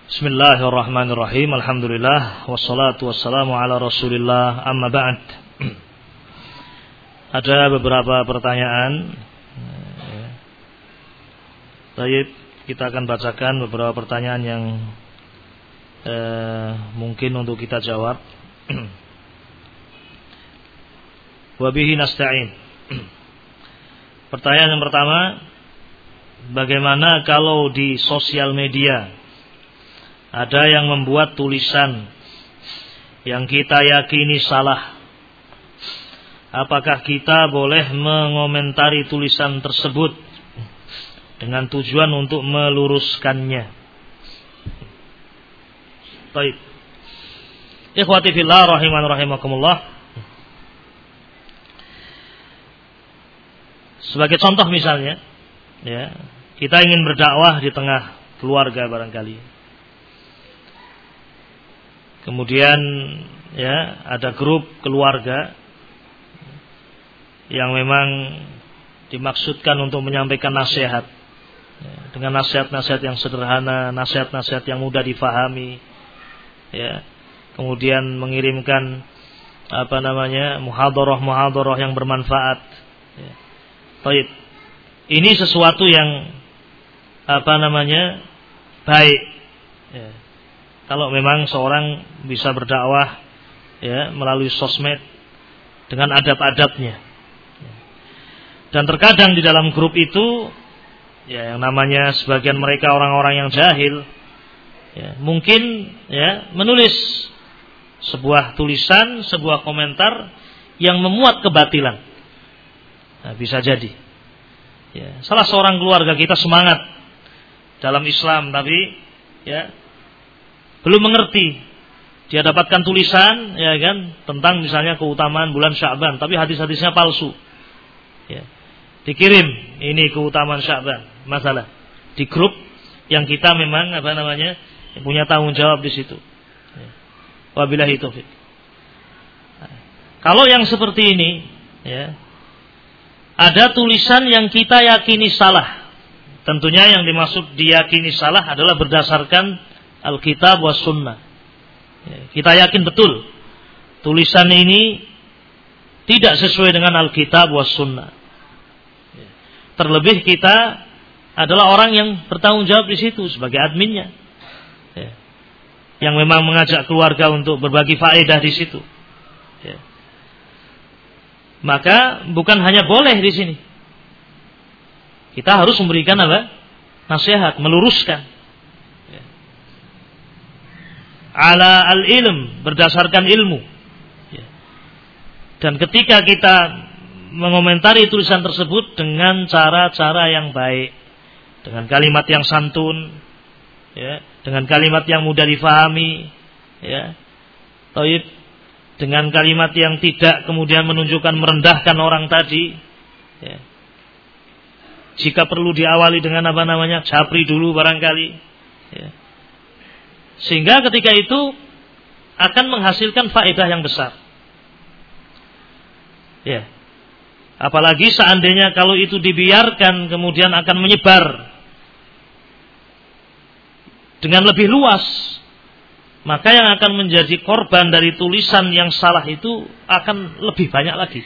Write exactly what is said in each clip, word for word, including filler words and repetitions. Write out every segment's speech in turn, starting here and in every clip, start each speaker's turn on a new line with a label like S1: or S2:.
S1: Bismillahirrahmanirrahim. Alhamdulillah wassalatu wassalamu ala Rasulillah, amma ba'd. Ada beberapa pertanyaan. Baik, kita akan bacakan beberapa pertanyaan yang eh, mungkin untuk kita jawab. Wa bihi nasta'in. Pertanyaan yang pertama, bagaimana kalau di sosial media ada yang membuat tulisan yang kita yakini salah? Apakah kita boleh mengomentari tulisan tersebut dengan tujuan untuk meluruskannya? Baik. Ikhwati fillah rahiman rahimakumullah. Sebagai contoh misalnya, ya, kita ingin berdakwah di tengah keluarga barangkali. Kemudian ya ada grup keluarga yang memang dimaksudkan untuk menyampaikan nasihat, ya, dengan nasihat-nasihat yang sederhana, nasihat-nasihat yang mudah difahami, ya. Kemudian mengirimkan apa namanya muhadharah-muhadharah yang bermanfaat. Ya. Baik. Ini sesuatu yang apa namanya baik. Ya. Kalau memang seorang bisa berdakwah ya melalui sosmed dengan adab-adabnya. Dan terkadang di dalam grup itu ya yang namanya sebagian mereka orang-orang yang jahil, ya, mungkin ya menulis sebuah tulisan, sebuah komentar yang memuat kebatilan. Nah, bisa jadi. Ya, salah seorang keluarga kita semangat dalam Islam tapi ya belum mengerti. Dia dapatkan tulisan ya kan tentang misalnya keutamaan bulan Sya'ban, tapi hadis-hadisnya palsu. Ya. Dikirim ini keutamaan Sya'ban, masalah di grup yang kita memang apa namanya punya tanggung jawab di situ. Ya. Wabillahi taufik. Nah, kalau yang seperti ini ya ada tulisan yang kita yakini salah. Tentunya yang dimaksud diyakini salah adalah berdasarkan Alkitab wa Sunnah. Kita yakin betul tulisan ini tidak sesuai dengan Alkitab wa Sunnah. Terlebih kita adalah orang yang bertanggung jawab di situ sebagai adminnya, yang memang mengajak keluarga untuk berbagi faedah di situ. Maka bukan hanya boleh di sini, kita harus memberikan apa? Nasihat, meluruskan. Ala al-ilm, berdasarkan ilmu. Dan ketika kita mengomentari tulisan tersebut dengan cara-cara yang baik, dengan kalimat yang santun, ya, dengan kalimat yang mudah difahami, ya, taib, dengan kalimat yang tidak kemudian menunjukkan merendahkan orang tadi, ya. Jika perlu diawali dengan apa namanya japri dulu barangkali, ya. Sehingga ketika itu akan menghasilkan faedah yang besar. Ya. Apalagi seandainya kalau itu dibiarkan kemudian akan menyebar dengan lebih luas, maka yang akan menjadi korban dari tulisan yang salah itu akan lebih banyak lagi.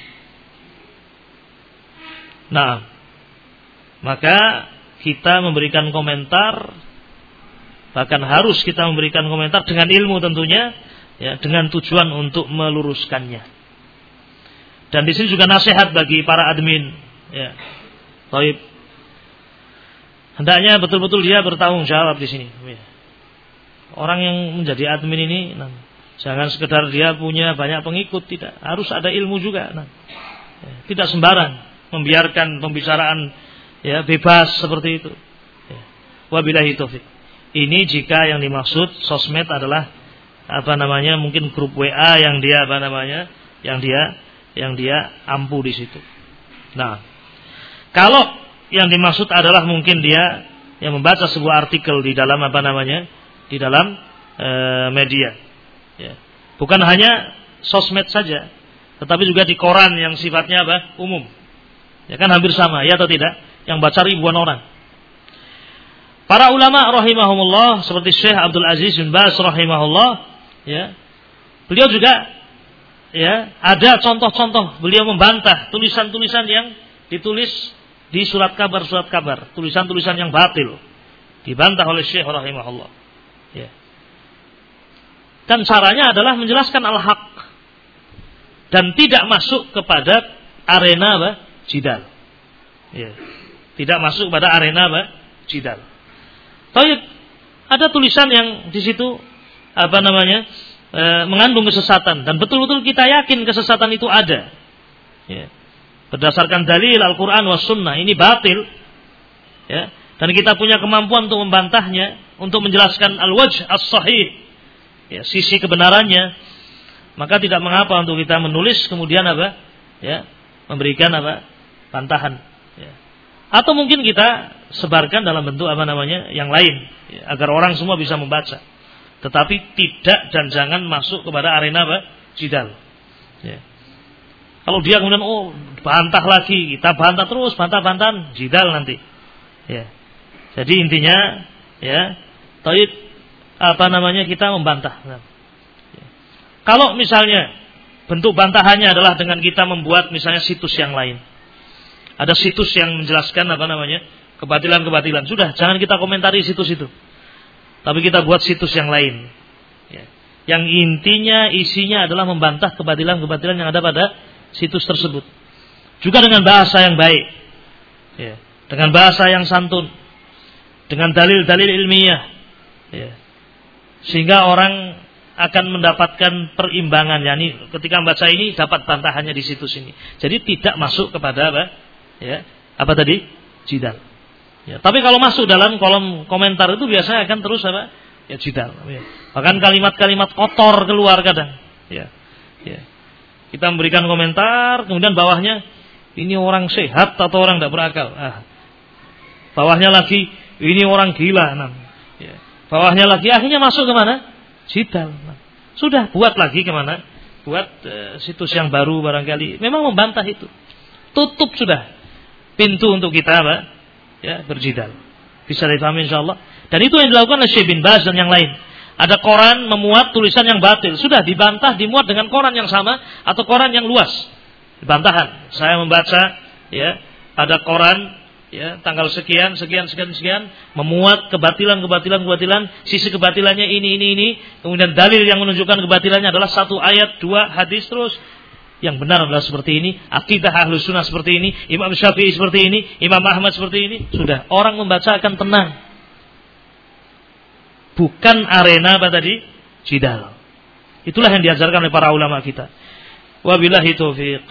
S1: Nah, maka kita memberikan komentar, bahkan harus kita memberikan komentar dengan ilmu tentunya, ya, dengan tujuan untuk meluruskannya. Dan di sini juga nasihat bagi para admin, ya. Baik. Hendaknya betul-betul dia bertanggung jawab di sini. Ya. Orang yang menjadi admin ini, nah, jangan sekedar dia punya banyak pengikut, tidak. Harus ada ilmu juga. Nah, ya, tidak sembarang membiarkan pembicaraan ya bebas seperti itu. Ya. Wabillahi taufik. Ini jika yang dimaksud sosmed adalah apa namanya mungkin grup W A yang dia apa namanya yang dia yang dia ampu di situ. Nah, kalau yang dimaksud adalah mungkin dia yang membaca sebuah artikel di dalam apa namanya di dalam e, media, ya. Bukan hanya sosmed saja, tetapi juga di koran yang sifatnya apa umum, ya kan hampir sama, ya atau tidak? Yang baca ribuan orang. Para ulama rahimahumullah seperti Syekh Abdul Aziz bin Baz rahimahullah, ya. Beliau juga ya, ada contoh-contoh beliau membantah tulisan-tulisan yang ditulis di surat kabar-surat kabar, tulisan-tulisan yang batil dibantah oleh Syekh rahimahullah. Ya. Dan caranya adalah menjelaskan al-haq dan tidak masuk kepada arena apa? Jidal. Ya. Tidak masuk pada arena apa? Jidal. Taib, ada tulisan yang di situ apa namanya? E, mengandung kesesatan dan betul-betul kita yakin kesesatan itu ada. Ya. Berdasarkan dalil Al-Qur'an was sunnah, ini batil. Ya. Dan kita punya kemampuan untuk membantahnya, untuk menjelaskan al-wajh as-sahih, ya, sisi kebenarannya, maka tidak mengapa untuk kita menulis kemudian apa? Ya, memberikan apa? Bantahan. Ya. Atau mungkin kita sebarkan dalam bentuk apa namanya? Yang lain, ya, agar orang semua bisa membaca. Tetapi tidak dan jangan masuk kepada arena apa? Jidal. Ya. Kalau dia kemudian oh bantah lagi, kita bantah terus, bantah-bantahan, jidal nanti. Ya. Jadi intinya ya, taib apa namanya kita membantah. Nah. Ya. Kalau misalnya bentuk bantahannya adalah dengan kita membuat misalnya situs yang lain. Ada situs yang menjelaskan apa namanya? Kebatilan-kebatilan. Sudah, jangan kita komentari situs itu. Tapi kita buat situs yang lain. Ya. Yang intinya isinya adalah membantah kebatilan-kebatilan yang ada pada situs tersebut. Juga dengan bahasa yang baik. Ya. Dengan bahasa yang santun. Dengan dalil-dalil ilmiah. Ya. Sehingga orang akan mendapatkan perimbangan. Yani ketika membaca ini dapat bantahannya di situs ini. Jadi tidak masuk kepada apa? Ya. Apa tadi? Jidal. Ya, tapi kalau masuk dalam kolom komentar itu biasanya akan terus apa? Ya jidal. Ya. Bahkan kalimat-kalimat kotor keluar kadang. Ya. Ya. Kita memberikan komentar, kemudian bawahnya ini orang sehat atau orang tidak berakal. Ah. Bawahnya lagi ini orang gila. Nah. Ya. Bawahnya lagi akhirnya masuk ke mana? Jidal. Nah. Sudah buat lagi kemana? Buat uh, situs yang baru barangkali. Memang membantah itu. Tutup sudah pintu untuk kita apa? Ya, berjidal. Bisa dipahami insyaallah. Dan itu yang dilakukan oleh Syekh bin Baz dan yang lain. Ada koran memuat tulisan yang batil, sudah dibantah, dimuat dengan koran yang sama atau koran yang luas. Bantahan. Saya membaca ya, ada koran ya, tanggal sekian, sekian, sekian, sekian memuat kebatilan, kebatilan, kebatilan, sisi kebatilannya ini, ini, ini. Kemudian dalil yang menunjukkan kebatilannya adalah satu ayat, dua hadis terus. Yang benar adalah seperti ini, akidah Ahlus Sunnah seperti ini, Imam Syafi'i seperti ini, Imam Ahmad seperti ini. Sudah, orang membaca akan tenang. Bukan arena apa tadi? Jidal. Itulah yang diajarkan oleh para ulama kita. Wabillahi taufiq.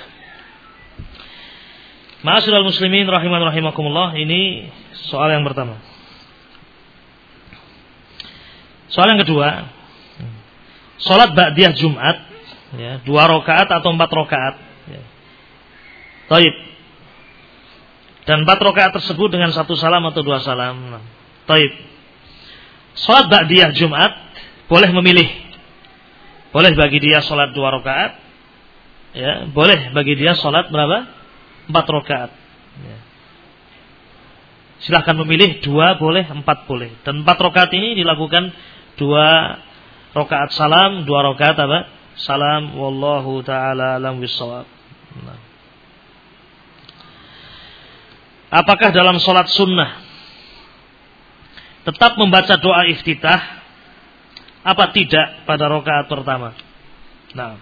S1: Ma'asyiral muslimin rahiman rahimakumullah, ini soal yang pertama. Soal yang kedua, salat ba'diyah Jumat. Ya, dua rakaat atau empat rakaat. Ya. Taib. Dan empat rakaat tersebut dengan satu salam atau dua salam. Taib. Salat ba'diyah Jumat boleh memilih. Boleh bagi dia salat dua rakaat. Ya, boleh bagi dia salat berapa? Empat rakaat. Ya. Silahkan memilih dua boleh, empat boleh. Dan empat rakaat ini dilakukan dua rakaat salam, dua rakaat apa? Salam, wallahu ta'ala alam bissawab. Nah. Apakah dalam sholat sunnah tetap membaca doa iftitah? Apa tidak pada rakaat pertama? Nah,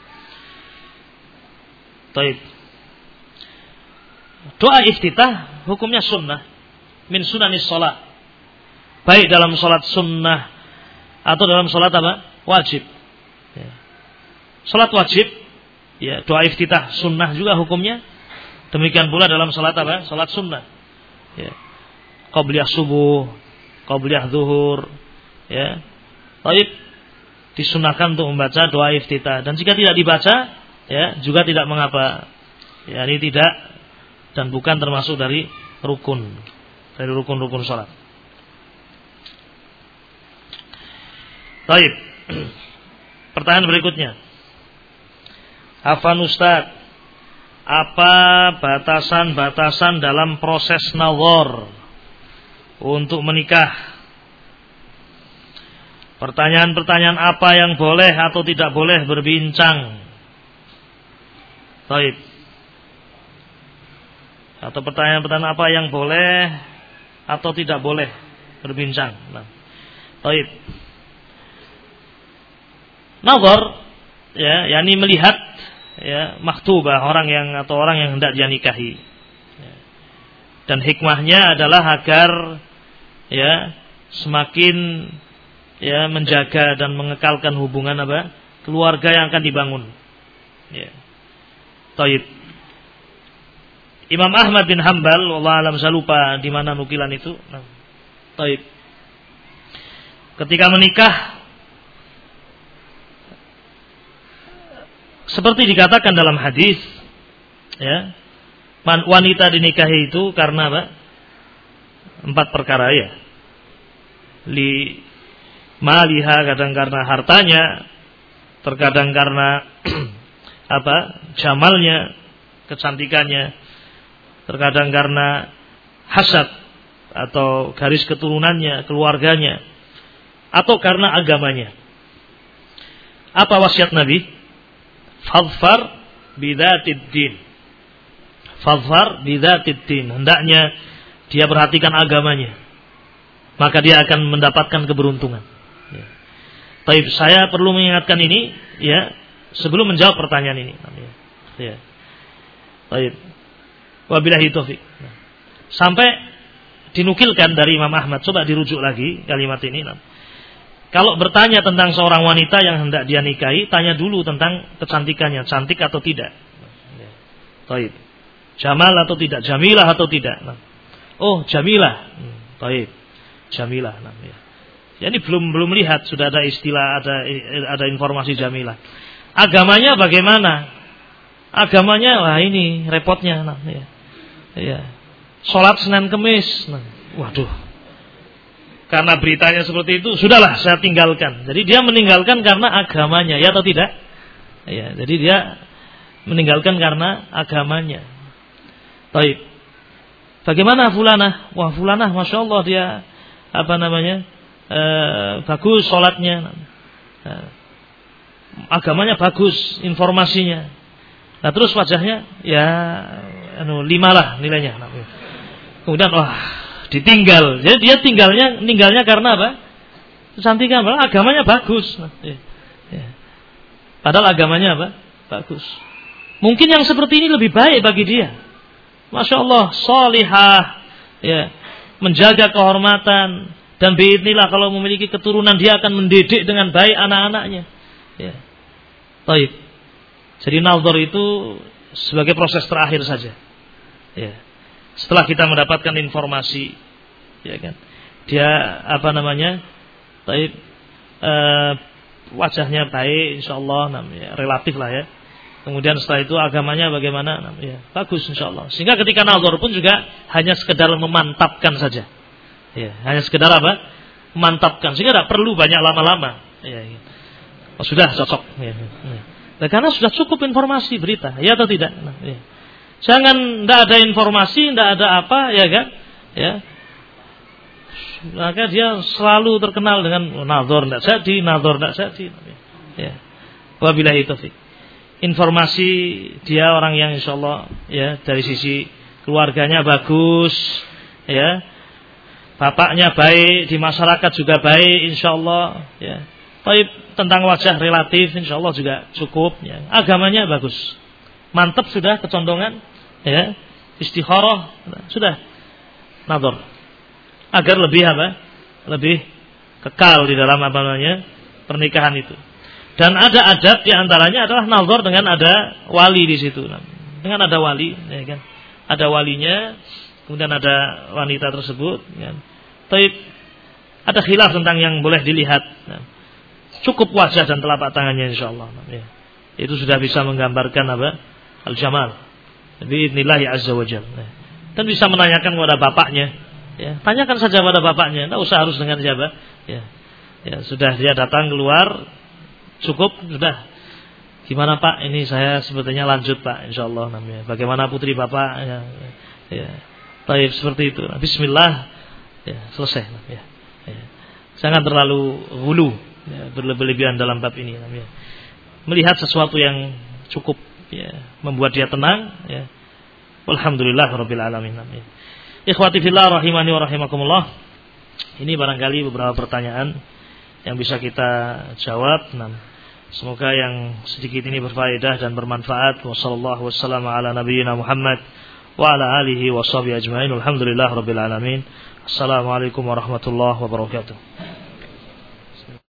S1: taib. Doa iftitah hukumnya sunnah, min sunanis sholat. Baik dalam sholat sunnah atau dalam sholat apa? Wajib. Ya. Salat wajib, ya, doa iftitah sunnah juga hukumnya. Demikian pula dalam salat apa? Salat sunnah. Ya. Qabliyah subuh, qabliyah zuhur, ya. Baik, disunahkan untuk membaca doa iftitah. Dan jika tidak dibaca, ya, juga tidak mengapa. Ya, ini tidak dan bukan termasuk dari rukun, dari rukun-rukun salat. Baik. Pertanyaan berikutnya. Afan Ustaz, apa batasan-batasan dalam proses nazar? untuk menikah. Pertanyaan-pertanyaan apa yang boleh atau tidak boleh berbincang. Baik. Atau pertanyaan-pertanyaan apa yang boleh atau tidak boleh berbincang. Nah. Baik. Nazar, ya, yakni melihat, ya, makhtubah, orang yang atau orang yang hendak dia nikahi. Ya. Dan hikmahnya adalah agar, ya, semakin, ya, menjaga dan mengekalkan hubungan apa? Keluarga yang akan dibangun. Ya. Taib. Imam Ahmad bin Hanbal, wallahu alam, saya lupa di mana nukilan itu. Nah. Taib. Ketika menikah, seperti dikatakan dalam hadis, ya, wanita dinikahi itu karena apa? Empat perkara, ya. Li maliha, kadang karena hartanya, terkadang karena apa? Jamalnya, kecantikannya, terkadang karena hasad atau garis keturunannya, keluarganya, atau karena agamanya. Apa wasiat Nabi? Fadfar bidzatid din. Fadfar bidzatid din. Hendaknya dia perhatikan agamanya, maka dia akan mendapatkan keberuntungan. Ya. Taib, saya perlu mengingatkan ini, ya, sebelum menjawab pertanyaan ini. Ya. Taib. Wabillahi taufik. Sampai dinukilkan dari Imam Ahmad. Coba dirujuk lagi kalimat ini. Kalau bertanya tentang seorang wanita yang hendak dia nikahi, tanya dulu tentang kecantikannya, cantik atau tidak. Taib. Jamal atau tidak, jamilah atau tidak. Oh, jamilah. Taib. Jamilah. Ya, ini belum belum lihat, sudah ada istilah, ada ada informasi jamilah. Agamanya bagaimana? Agamanya, wah ini repotnya. Nah, ya. Ya. Sholat Senin Kemis. Nah, waduh. Karena beritanya seperti itu, sudahlah saya tinggalkan. Jadi dia meninggalkan karena agamanya, ya atau tidak? Ya, jadi dia meninggalkan karena agamanya. Baik. Bagaimana fulanah? Wah, fulanah, masya Allah dia apa namanya? E, bagus sholatnya. E, agamanya bagus, informasinya. Nah terus wajahnya, ya, anu lima lah nilainya. Kemudian wah, ditinggal. Jadi dia tinggalnya, tinggalnya karena apa? Kecantikan, padahal agamanya bagus. Nah, ya, ya. Padahal agamanya apa? Bagus. Mungkin yang seperti ini lebih baik bagi dia. Masya Allah, salihah, ya, menjaga kehormatan, dan biidznillah kalau memiliki keturunan dia akan mendidik dengan baik anak-anaknya. Ya. Baik. Jadi nazar itu sebagai proses terakhir saja. Ya. Setelah kita mendapatkan informasi, ya kan, dia apa namanya, baik, e, wajahnya baik, insyaallah, namanya relatif lah ya. Kemudian setelah itu agamanya bagaimana, ya bagus insyaallah. Sehingga ketika nazar pun juga hanya sekedar memantapkan saja, ya, hanya sekedar apa, memantapkan, sehingga tidak perlu banyak lama-lama. Ya, ya. Oh, sudah cocok. Ya, ya. Nah, karena sudah cukup informasi berita, ya atau tidak. Nah, ya. Jangan tidak ada informasi, tidak ada apa, ya kan? Ya, maka dia selalu terkenal dengan nazar tidak jadi, nazar tidak jadi. Ya, wabillahi taufik. Informasi dia orang yang insyaallah, ya, dari sisi keluarganya bagus, ya, bapaknya baik, di masyarakat juga baik, insyaallah, ya. Tapi tentang wajah relatif, insyaallah juga cukup. Ya. Agamanya bagus. Mantap sudah kecondongan, ya, istikharah, sudah nazar. Agar lebih apa? Lebih kekal di dalam apa namanya pernikahan itu. Dan ada adab di antaranya adalah nazar dengan ada wali di situ. Dengan ada wali, ya kan? Ada walinya, kemudian ada wanita tersebut. Ya. Tapi ada khilaf tentang yang boleh dilihat. Ya. Cukup wajah dan telapak tangannya insyaallah. Ya. Itu sudah bisa menggambarkan apa? Al-jamal. Bi'idznillah azza wa jalla. Dan bisa menanyakan kepada bapaknya. Ya, tanyakan saja pada bapaknya, tidak usah harus dengan siapa. Ya. Ya, sudah dia datang keluar, cukup sudah. Gimana Pak? Ini saya sebetulnya lanjut Pak, insyaallah namanya. Bagaimana putri Bapak? Ya. Ya. Baik, seperti itu. Bismillah. Ya, selesai. Ya. Ya. Jangan terlalu hulu, ya, berlebihan dalam bab ini. Ya. Melihat sesuatu yang cukup, ya, membuat dia tenang. Ya. Alhamdulillah Rabbil Alamin. Ya. Ikhwati fillah rahimani wa rahimakumullah. Ini barangkali beberapa pertanyaan yang bisa kita jawab. Nah, semoga yang sedikit ini berfaedah dan bermanfaat. Wassallallahu wassalamu ala nabiyyina Muhammad wa ala alihi wa sahbihi ajma'in. Alhamdulillah Rabbil Alamin. Assalamualaikum warahmatullahi wabarakatuh.